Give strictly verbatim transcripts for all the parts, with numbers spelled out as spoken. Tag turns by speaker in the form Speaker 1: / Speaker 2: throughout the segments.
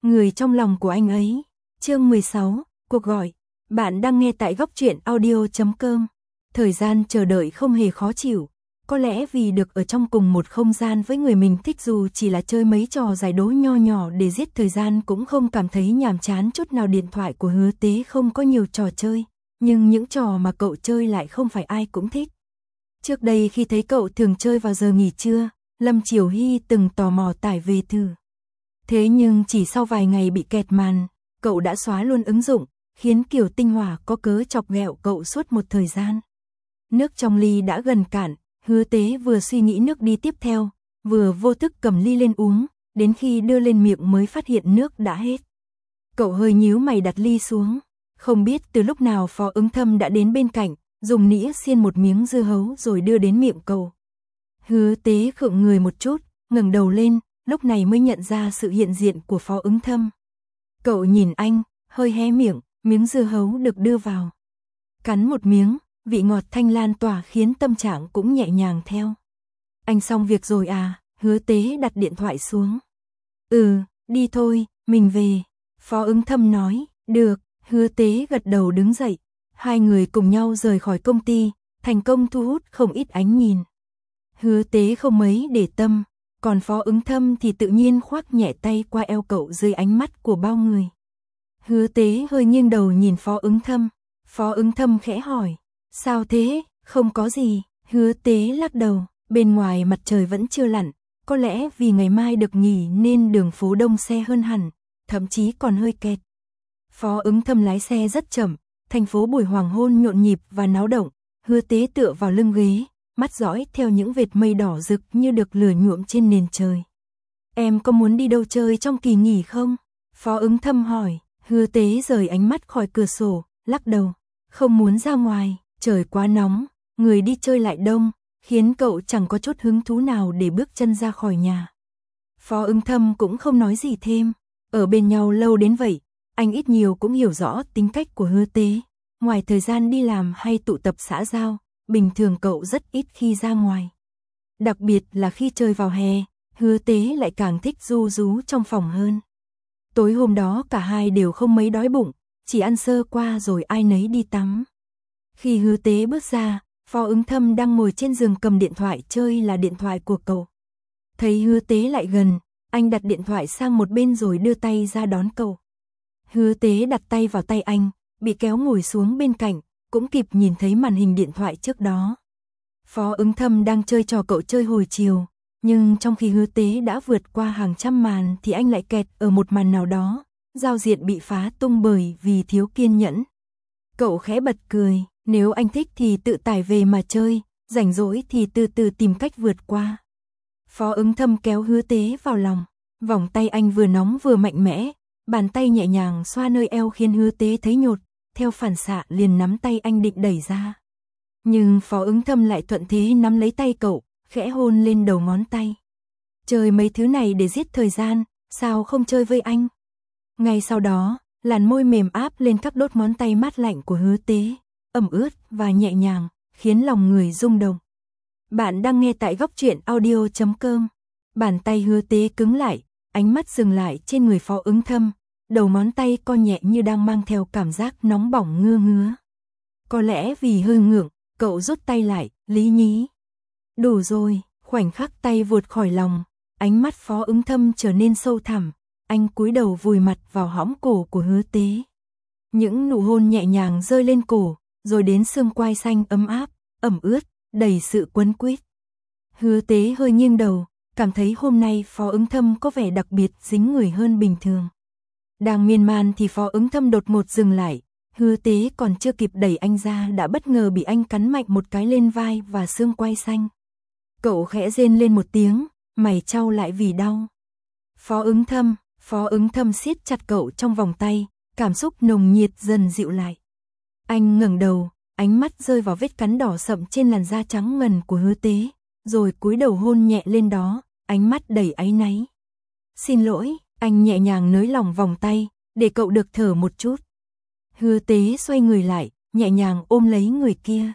Speaker 1: người trong lòng của anh ấy. Chương mười sáu, cuộc gọi. Bạn đang nghe tại góc truyện audio chấm com. Thời gian chờ đợi không hề khó chịu, có lẽ vì được ở trong cùng một không gian với người mình thích, dù chỉ là chơi mấy trò giải đố nho nhỏ để giết thời gian cũng không cảm thấy nhàm chán chút nào. Điện thoại của Hứa Tế không có nhiều trò chơi, nhưng những trò mà cậu chơi lại không phải ai cũng thích. Trước đây khi thấy cậu thường chơi vào giờ nghỉ trưa, Lâm Chiểu Hy từng tò mò tải về thử. Thế nhưng chỉ sau vài ngày bị kẹt màn, cậu đã xóa luôn ứng dụng, khiến Kiều Tinh Hòa có cớ chọc ghẹo cậu suốt một thời gian. Nước trong ly đã gần cạn, Hứa Tế vừa suy nghĩ nước đi tiếp theo, vừa vô thức cầm ly lên uống, đến khi đưa lên miệng mới phát hiện nước đã hết. Cậu hơi nhíu mày đặt ly xuống, không biết từ lúc nào Phó Ứng Thâm đã đến bên cạnh, dùng nĩa xiên một miếng dưa hấu rồi đưa đến miệng cậu. Hứa Tế khựng người một chút, ngẩng đầu lên, lúc này mới nhận ra sự hiện diện của Phó Ứng Thâm. Cậu nhìn anh, hơi hé miệng, miếng dưa hấu được đưa vào. Cắn một miếng, vị ngọt thanh lan tỏa khiến tâm trạng cũng nhẹ nhàng theo. Anh xong việc rồi à? Hứa Tế đặt điện thoại xuống. Ừ, đi thôi, mình về. Phó Ứng Thâm nói. Được. Hứa Tế gật đầu đứng dậy. Hai người cùng nhau rời khỏi công ty, thành công thu hút không ít ánh nhìn. Hứa Tế không mấy để tâm, còn Phó Ứng Thâm thì tự nhiên khoác nhẹ tay qua eo cậu dưới ánh mắt của bao người. Hứa Tế hơi nghiêng đầu nhìn Phó Ứng Thâm. Phó Ứng Thâm khẽ hỏi. Sao thế? Không có gì. Hứa Tế lắc đầu. Bên ngoài mặt trời vẫn chưa lặn, có lẽ vì ngày mai được nghỉ nên đường phố đông xe hơn hẳn, thậm chí còn hơi kẹt. Phó Ứng Thâm lái xe rất chậm, thành phố buổi hoàng hôn nhộn nhịp và náo động. Hứa Tế tựa vào lưng ghế, mắt dõi theo những vệt mây đỏ rực như được lửa nhuộm trên nền trời. Em có muốn đi đâu chơi trong kỳ nghỉ không? Phó Ứng Thâm hỏi. Hứa Tế rời ánh mắt khỏi cửa sổ, lắc đầu. Không muốn ra ngoài, trời quá nóng, người đi chơi lại đông, khiến cậu chẳng có chút hứng thú nào để bước chân ra khỏi nhà. Phó Ứng Thâm cũng không nói gì thêm. Ở bên nhau lâu đến vậy, anh ít nhiều cũng hiểu rõ tính cách của Hứa Tế. Ngoài thời gian đi làm hay tụ tập xã giao, bình thường cậu rất ít khi ra ngoài. Đặc biệt là khi chơi vào hè, Hứa Tế lại càng thích ru rú trong phòng hơn. Tối hôm đó cả hai đều không mấy đói bụng, chỉ ăn sơ qua rồi ai nấy đi tắm. Khi Hứa Tế bước ra, Phó Ứng Thâm đang ngồi trên giường cầm điện thoại chơi là điện thoại của cậu. Thấy Hứa Tế lại gần, anh đặt điện thoại sang một bên rồi đưa tay ra đón cậu. Hứa Tế đặt tay vào tay anh, bị kéo ngồi xuống bên cạnh, cũng kịp nhìn thấy màn hình điện thoại trước đó. Phó Ứng Thâm đang chơi trò cậu chơi hồi chiều, nhưng trong khi Hứa Tế đã vượt qua hàng trăm màn thì anh lại kẹt ở một màn nào đó, giao diện bị phá tung bởi vì thiếu kiên nhẫn. Cậu khẽ bật cười, nếu anh thích thì tự tải về mà chơi, rảnh rỗi thì từ từ tìm cách vượt qua. Phó Ứng Thâm kéo Hứa Tế vào lòng, vòng tay anh vừa nóng vừa mạnh mẽ, bàn tay nhẹ nhàng xoa nơi eo khiến Hứa Tế thấy nhột, theo phản xạ liền nắm tay anh định đẩy ra. Nhưng Phó Ứng Thâm lại thuận thế nắm lấy tay cậu, khẽ hôn lên đầu ngón tay. Chơi mấy thứ này để giết thời gian, sao không chơi với anh? Ngay sau đó, làn môi mềm áp lên các đốt ngón tay mát lạnh của Hứa Tế, ẩm ướt và nhẹ nhàng, khiến lòng người rung động. Bạn đang nghe tại góc truyện audio chấm com. Bàn tay Hứa Tế cứng lại, ánh mắt dừng lại trên người Phó Ứng Thâm, đầu ngón tay co nhẹ như đang mang theo cảm giác nóng bỏng ngứa ngứa. Có lẽ vì hơi ngượng, cậu rút tay lại, lý nhí. Đủ rồi, khoảnh khắc tay vụt khỏi lòng, ánh mắt Phó Ứng Thâm trở nên sâu thẳm, anh cúi đầu vùi mặt vào hõm cổ của Hứa Tế. Những nụ hôn nhẹ nhàng rơi lên cổ, rồi đến xương quai xanh ấm áp, ẩm ướt, đầy sự quấn quýt. Hứa Tế hơi nghiêng đầu, cảm thấy hôm nay Phó Ứng Thâm có vẻ đặc biệt dính người hơn bình thường. Đang miên man thì Phó Ứng Thâm đột ngột dừng lại, Hứa Tế còn chưa kịp đẩy anh ra đã bất ngờ bị anh cắn mạnh một cái lên vai và xương quai xanh. Cậu khẽ rên lên một tiếng, mày chau lại vì đau. Phó Ứng Thâm, Phó Ứng Thâm siết chặt cậu trong vòng tay, cảm xúc nồng nhiệt dần dịu lại. Anh ngẩng đầu, ánh mắt rơi vào vết cắn đỏ sậm trên làn da trắng ngần của Hứa Tế, rồi cúi đầu hôn nhẹ lên đó, ánh mắt đầy áy náy. Xin lỗi, anh nhẹ nhàng nới lỏng vòng tay, để cậu được thở một chút. Hứa Tế xoay người lại, nhẹ nhàng ôm lấy người kia.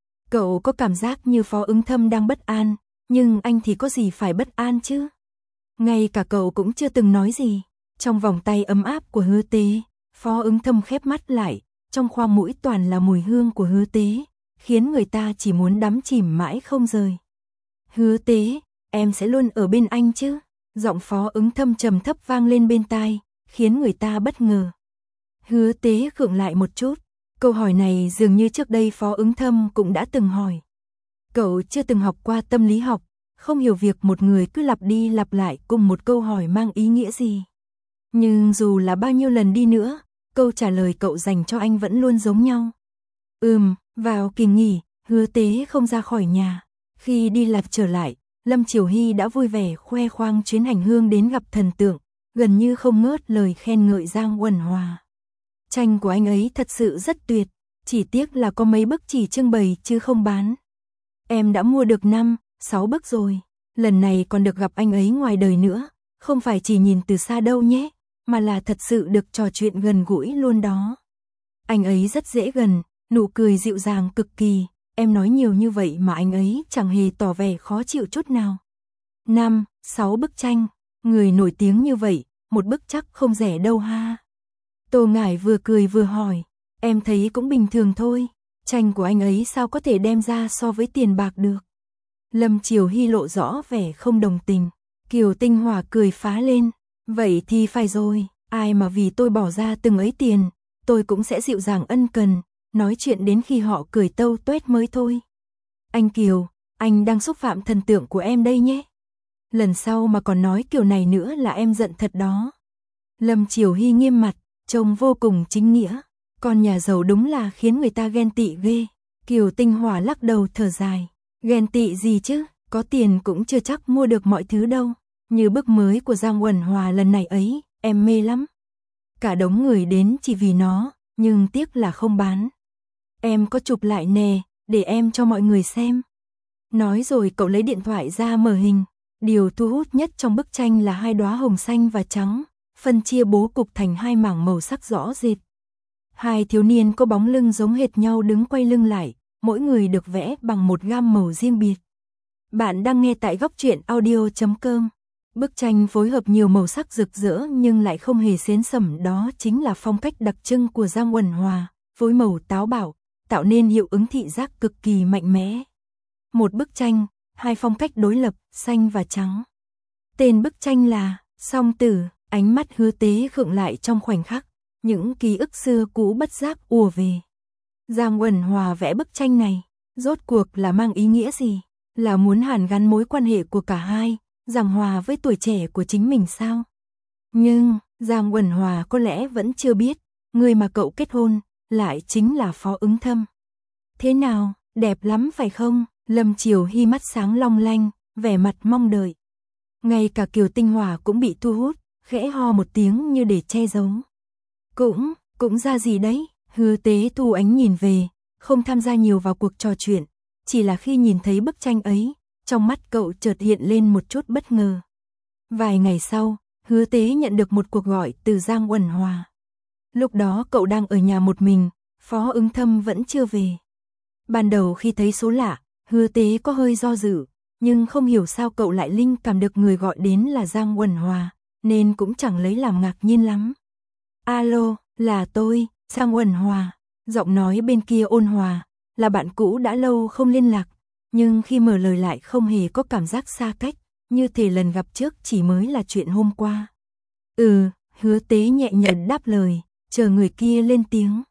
Speaker 1: Cậu có cảm giác như Phó Ứng Thâm đang bất an, nhưng anh thì có gì phải bất an chứ? Ngay cả cậu cũng chưa từng nói gì. Trong vòng tay ấm áp của Hứa Tế, Phó Ứng Thâm khép mắt lại, trong khoang mũi toàn là mùi hương của Hứa Tế, khiến người ta chỉ muốn đắm chìm mãi không rời. Hứa Tế, em sẽ luôn ở bên anh chứ? Giọng Phó Ứng Thâm trầm thấp vang lên bên tai, khiến người ta bất ngờ. Hứa Tế khựng lại một chút, câu hỏi này dường như trước đây Phó Ứng Thâm cũng đã từng hỏi. Cậu chưa từng học qua tâm lý học, không hiểu việc một người cứ lặp đi lặp lại cùng một câu hỏi mang ý nghĩa gì. Nhưng dù là bao nhiêu lần đi nữa, câu trả lời cậu dành cho anh vẫn luôn giống nhau. Ừm, vào kỳ nghỉ, Hứa Tế không ra khỏi nhà. Khi đi lạc trở lại, Lâm Chiểu Hy đã vui vẻ khoe khoang chuyến hành hương đến gặp thần tượng, gần như không ngớt lời khen ngợi Giang Uẩn Hòa. Tranh của anh ấy thật sự rất tuyệt, chỉ tiếc là có mấy bức chỉ trưng bày chứ không bán. Em đã mua được năm, sáu bức rồi, lần này còn được gặp anh ấy ngoài đời nữa, không phải chỉ nhìn từ xa đâu nhé, mà là thật sự được trò chuyện gần gũi luôn đó. Anh ấy rất dễ gần, nụ cười dịu dàng cực kỳ, em nói nhiều như vậy mà anh ấy chẳng hề tỏ vẻ khó chịu chút nào. Năm, sáu bức tranh, người nổi tiếng như vậy, một bức chắc không rẻ đâu ha. Tô Ngải vừa cười vừa hỏi, em thấy cũng bình thường thôi, tranh của anh ấy sao có thể đem ra so với tiền bạc được. Lâm Chiểu Hy lộ rõ vẻ không đồng tình, Kiều Tinh Hỏa cười phá lên, vậy thì phải rồi, ai mà vì tôi bỏ ra từng ấy tiền, tôi cũng sẽ dịu dàng ân cần, nói chuyện đến khi họ cười tâu tuét mới thôi. Anh Kiều, anh đang xúc phạm thần tượng của em đây nhé. Lần sau mà còn nói kiểu này nữa là em giận thật đó. Lâm Chiểu Hy nghiêm mặt, trông vô cùng chính nghĩa, con nhà giàu đúng là khiến người ta ghen tị ghê. Kiều Tinh Hỏa lắc đầu thở dài, ghen tị gì chứ, có tiền cũng chưa chắc mua được mọi thứ đâu. Như bức mới của Giang Uẩn Hòa lần này ấy, em mê lắm. Cả đống người đến chỉ vì nó, nhưng tiếc là không bán. Em có chụp lại nè, để em cho mọi người xem. Nói rồi cậu lấy điện thoại ra mở hình. Điều thu hút nhất trong bức tranh là hai đóa hồng xanh và trắng, phân chia bố cục thành hai mảng màu sắc rõ rệt. Hai thiếu niên có bóng lưng giống hệt nhau đứng quay lưng lại, mỗi người được vẽ bằng một gam màu riêng biệt. Bạn đang nghe tại góc truyện audio chấm com. Bức tranh phối hợp nhiều màu sắc rực rỡ nhưng lại không hề xến sẩm, đó chính là phong cách đặc trưng của Giang Uẩn Hòa, phối màu táo bạo, tạo nên hiệu ứng thị giác cực kỳ mạnh mẽ. Một bức tranh, hai phong cách đối lập, xanh và trắng. Tên bức tranh là Song Tử, ánh mắt Hứa Tế khựng lại trong khoảnh khắc, những ký ức xưa cũ bất giác ùa về. Giang Uẩn Hòa vẽ bức tranh này, rốt cuộc là mang ý nghĩa gì? Là muốn hàn gắn mối quan hệ của cả hai, Giang Hòa với tuổi trẻ của chính mình sao? Nhưng, Giang Uẩn Hòa có lẽ vẫn chưa biết, người mà cậu kết hôn, lại chính là Phó Ứng Thâm. Thế nào, đẹp lắm phải không? Lâm Chiểu Hy mắt sáng long lanh, vẻ mặt mong đợi. Ngay cả Kiều Tinh Hỏa cũng bị thu hút, khẽ ho một tiếng như để che giấu. Cũng, cũng ra gì đấy, Hứa Tế thu ánh nhìn về, không tham gia nhiều vào cuộc trò chuyện, chỉ là khi nhìn thấy bức tranh ấy, trong mắt cậu chợt hiện lên một chút bất ngờ. Vài ngày sau, Hứa Tế nhận được một cuộc gọi từ Giang Uẩn Hòa. Lúc đó cậu đang ở nhà một mình, Phó Ứng Thâm vẫn chưa về. Ban đầu khi thấy số lạ, Hứa Tế có hơi do dự, nhưng không hiểu sao cậu lại linh cảm được người gọi đến là Giang Uẩn Hòa, nên cũng chẳng lấy làm ngạc nhiên lắm. Alo, là tôi, Giang Uẩn Hòa. Giọng nói bên kia ôn hòa, là bạn cũ đã lâu không liên lạc, nhưng khi mở lời lại không hề có cảm giác xa cách, như thể lần gặp trước chỉ mới là chuyện hôm qua. Ừ, Hứa Tế nhẹ nhàng đáp lời, chờ người kia lên tiếng.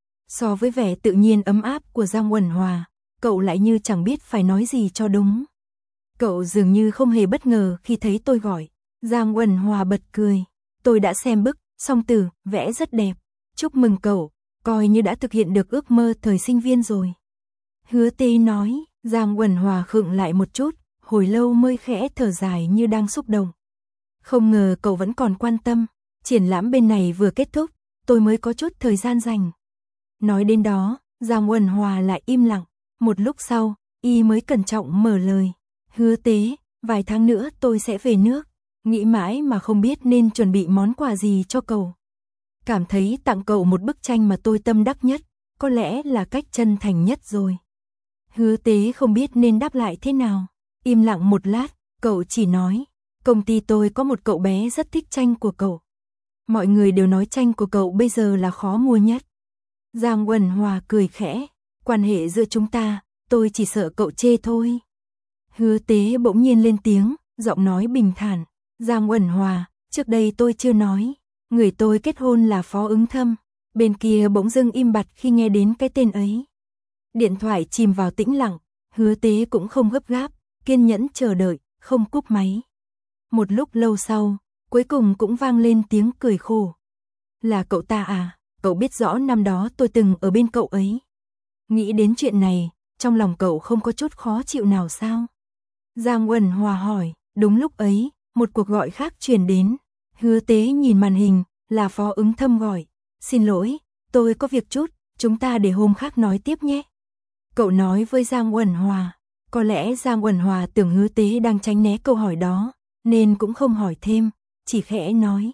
Speaker 1: So với vẻ tự nhiên ấm áp của Giang Uẩn Hòa, cậu lại như chẳng biết phải nói gì cho đúng. Cậu dường như không hề bất ngờ khi thấy tôi gọi. Giang Uẩn Hòa bật cười. Tôi đã xem bức, Song Tử, vẽ rất đẹp. Chúc mừng cậu, coi như đã thực hiện được ước mơ thời sinh viên rồi. Hứa Tế nói, Giang Uẩn Hòa khựng lại một chút, hồi lâu mới khẽ thở dài như đang xúc động. Không ngờ cậu vẫn còn quan tâm, triển lãm bên này vừa kết thúc, tôi mới có chút thời gian dành. Nói đến đó, Giang Uẩn Hòa lại im lặng, một lúc sau, y mới cẩn trọng mở lời. Hứa Tế, vài tháng nữa tôi sẽ về nước, nghĩ mãi mà không biết nên chuẩn bị món quà gì cho cậu. Cảm thấy tặng cậu một bức tranh mà tôi tâm đắc nhất, có lẽ là cách chân thành nhất rồi. Hứa Tế không biết nên đáp lại thế nào, im lặng một lát, cậu chỉ nói, công ty tôi có một cậu bé rất thích tranh của cậu. Mọi người đều nói tranh của cậu bây giờ là khó mua nhất. Giang Uẩn Hòa cười khẽ, quan hệ giữa chúng ta, tôi chỉ sợ cậu chê thôi. Hứa Tế bỗng nhiên lên tiếng, giọng nói bình thản. Giang Uẩn Hòa, trước đây tôi chưa nói, người tôi kết hôn là Phó Ứng Thâm. Bên kia bỗng dưng im bặt khi nghe đến cái tên ấy. Điện thoại chìm vào tĩnh lặng, Hứa Tế cũng không gấp gáp, kiên nhẫn chờ đợi, không cúp máy. Một lúc lâu sau, cuối cùng cũng vang lên tiếng cười khổ. Là cậu ta à, cậu biết rõ năm đó tôi từng ở bên cậu ấy. Nghĩ đến chuyện này, trong lòng cậu không có chút khó chịu nào sao? Giang Uẩn Hòa hỏi, đúng lúc ấy, một cuộc gọi khác truyền đến. Hứa Tế nhìn màn hình, là Phó Ứng Thâm gọi. Xin lỗi, tôi có việc chút, chúng ta để hôm khác nói tiếp nhé. Cậu nói với Giang Uẩn Hòa. Có lẽ Giang Uẩn Hòa tưởng Hứa Tế đang tránh né câu hỏi đó, nên cũng không hỏi thêm, chỉ khẽ nói.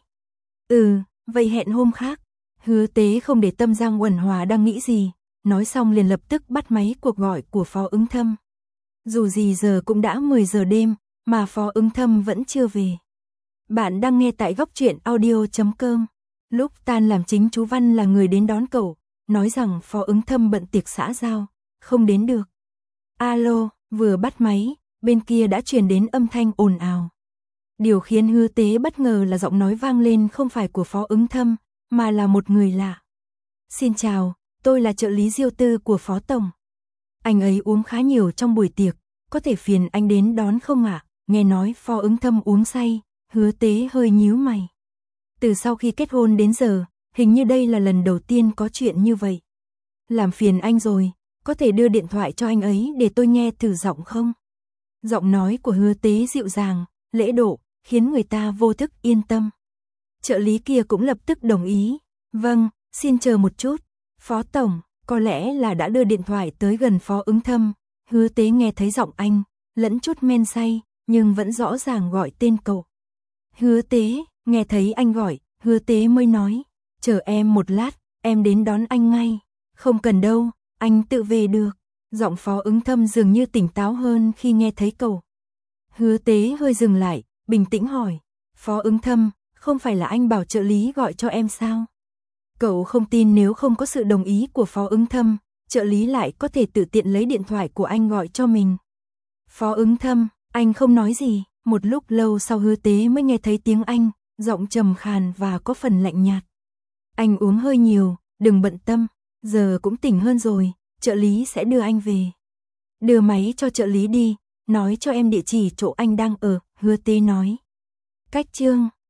Speaker 1: Ừ, vậy hẹn hôm khác. Hứa Tế không để tâm Giang Uẩn Hòa đang nghĩ gì, nói xong liền lập tức bắt máy cuộc gọi của Phó Ứng Thâm. Dù gì giờ cũng đã mười giờ đêm, mà Phó Ứng Thâm vẫn chưa về. Bạn đang nghe tại góc truyện audio chấm com. Lúc tan làm chính chú Văn là người đến đón cậu, nói rằng Phó Ứng Thâm bận tiệc xã giao, không đến được. Alo, vừa bắt máy, bên kia đã truyền đến âm thanh ồn ào. Điều khiến Hứa Tế bất ngờ là giọng nói vang lên không phải của Phó Ứng Thâm, mà là một người lạ. Xin chào, tôi là trợ lý Diêu Tư của Phó Tổng. Anh ấy uống khá nhiều trong buổi tiệc, có thể phiền anh đến đón không ạ? Nghe nói Phó Ứng Thâm uống say, Hứa Tế hơi nhíu mày. Từ sau khi kết hôn đến giờ, hình như đây là lần đầu tiên có chuyện như vậy. Làm phiền anh rồi, có thể đưa điện thoại cho anh ấy để tôi nghe thử giọng không? Giọng nói của Hứa Tế dịu dàng, lễ độ, khiến người ta vô thức yên tâm. Trợ lý kia cũng lập tức đồng ý. Vâng, xin chờ một chút. Phó Tổng, có lẽ là đã đưa điện thoại tới gần Phó Ứng Thâm. Hứa Tế nghe thấy giọng anh, lẫn chút men say, nhưng vẫn rõ ràng gọi tên cậu. Hứa Tế, nghe thấy anh gọi, Hứa Tế mới nói. Chờ em một lát, em đến đón anh ngay. Không cần đâu, anh tự về được. Giọng Phó Ứng Thâm dường như tỉnh táo hơn khi nghe thấy cậu. Hứa Tế hơi dừng lại, bình tĩnh hỏi. Phó Ứng Thâm, không phải là anh bảo trợ lý gọi cho em sao? Cậu không tin nếu không có sự đồng ý của Phó Ứng Thâm, trợ lý lại có thể tự tiện lấy điện thoại của anh gọi cho mình. Phó Ứng Thâm, anh không nói gì, một lúc lâu sau Hứa Tế mới nghe thấy tiếng anh, giọng trầm khàn và có phần lạnh nhạt. Anh uống hơi nhiều, đừng bận tâm, giờ cũng tỉnh hơn rồi, trợ lý sẽ đưa anh về. Đưa máy cho trợ lý đi, nói cho em địa chỉ chỗ anh đang ở, Hứa Tế nói. Cách chương